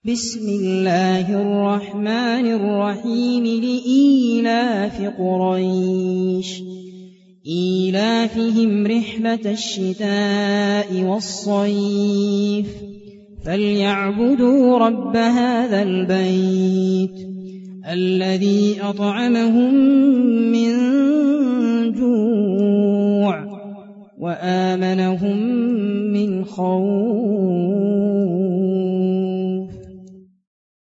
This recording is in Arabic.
بسم الله الرحمن الرحيم لإيلاف قريش إيلافهم رحلة الشتاء والصيف فليعبدوا رب هذا البيت الذي أطعمهم من جوع وآمنهم من خوف.